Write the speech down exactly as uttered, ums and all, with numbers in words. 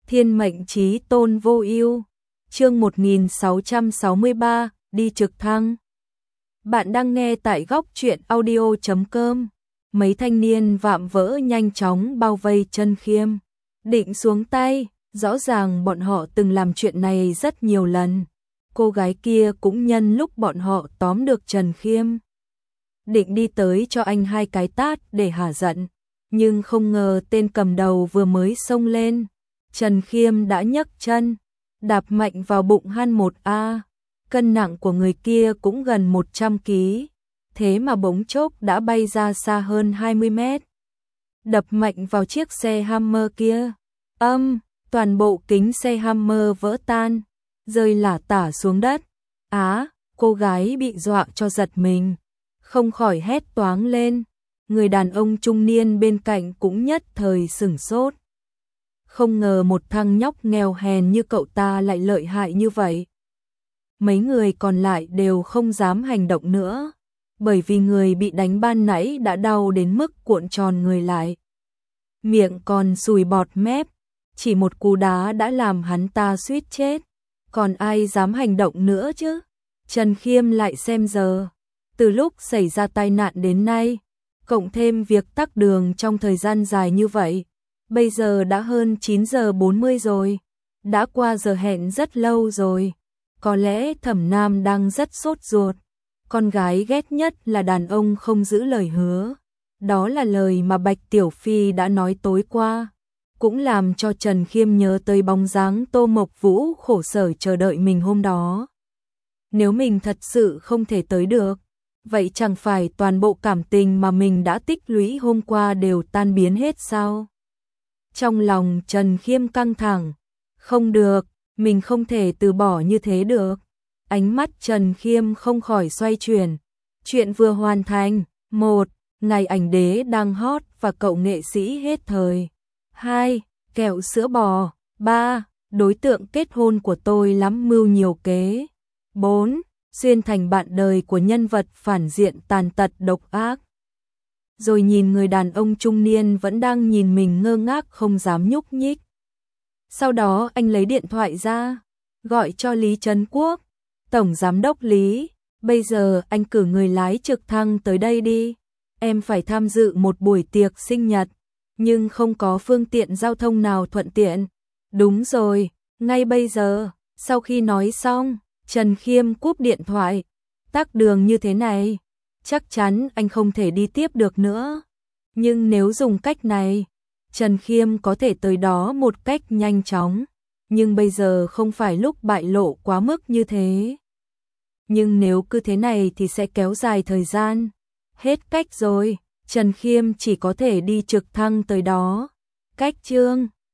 Thiên mệnh chí tôn vô ưu. Chương một nghìn sáu trăm sáu mươi ba, đi trực thăng. Bạn đang nghe tại góc truyện audio chấm com. Mấy thanh niên vạm vỡ nhanh chóng bao vây Trần Khiêm, định xuống tay, rõ ràng bọn họ từng làm chuyện này rất nhiều lần. Cô gái kia cũng nhân lúc bọn họ tóm được Trần Khiêm, định đi tới cho anh hai cái tát để hả giận, nhưng không ngờ tên cầm đầu vừa mới xông lên, Trần Khiêm đã nhấc chân, đạp mạnh vào bụng hắn một a. Cân nặng của người kia cũng gần một trăm ki lô gam, thế mà bỗng chốc đã bay ra xa hơn hai mươi mét. Đập mạnh vào chiếc xe Hammer kia. Âm, toàn bộ kính xe Hammer vỡ tan, rơi lả tả xuống đất. Á, cô gái bị dọa cho giật mình, không khỏi hét toáng lên. Người đàn ông trung niên bên cạnh cũng nhất thời sửng sốt. Không ngờ một thằng nhóc nghèo hèn như cậu ta lại lợi hại như vậy. Mấy người còn lại đều không dám hành động nữa, bởi vì người bị đánh ban nãy đã đau đến mức cuộn tròn người lại, miệng còn sùi bọt mép, chỉ một cú đá đã làm hắn ta suýt chết. Còn ai dám hành động nữa chứ? Trần Khiêm lại xem giờ, từ lúc xảy ra tai nạn đến nay, cộng thêm việc tắc đường trong thời gian dài như vậy, bây giờ đã hơn chín giờ bốn mươi rồi, đã qua giờ hẹn rất lâu rồi. Có lẽ Thẩm Nam đang rất sốt ruột. Con gái ghét nhất là đàn ông không giữ lời hứa. Đó là lời mà Bạch Tiểu Phi đã nói tối qua, cũng làm cho Trần Khiêm nhớ tới bóng dáng Tô Mộc Vũ khổ sở chờ đợi mình hôm đó. Nếu mình thật sự không thể tới được, vậy chẳng phải toàn bộ cảm tình mà mình đã tích lũy hôm qua đều tan biến hết sao? Trong lòng Trần Khiêm căng thẳng. Không được, mình không thể từ bỏ như thế được. Ánh mắt Trần Khiêm không khỏi xoay chuyển. Chuyện vừa hoàn thành. Một, ngày ảnh đế đang hot và cậu nghệ sĩ hết thời. Hai, kẹo sữa bò. Ba, đối tượng kết hôn của tôi lắm mưu nhiều kế. Bốn, xuyên thành bạn đời của nhân vật phản diện tàn tật độc ác. Rồi nhìn người đàn ông trung niên vẫn đang nhìn mình ngơ ngác không dám nhúc nhích. Sau đó anh lấy điện thoại ra, gọi cho Lý Trấn Quốc. Tổng giám đốc Lý, bây giờ anh cử người lái trực thăng tới đây đi. Em phải tham dự một buổi tiệc sinh nhật, nhưng không có phương tiện giao thông nào thuận tiện. Đúng rồi, ngay bây giờ. Sau khi nói xong, Trần Khiêm cúp điện thoại. Tắc đường như thế này, chắc chắn anh không thể đi tiếp được nữa. Nhưng nếu dùng cách này, Trần Khiêm có thể tới đó một cách nhanh chóng. Nhưng bây giờ không phải lúc bại lộ quá mức như thế. Nhưng nếu cứ thế này thì sẽ kéo dài thời gian. Hết cách rồi, Trần Khiêm chỉ có thể đi trực thăng tới đó. Cách chương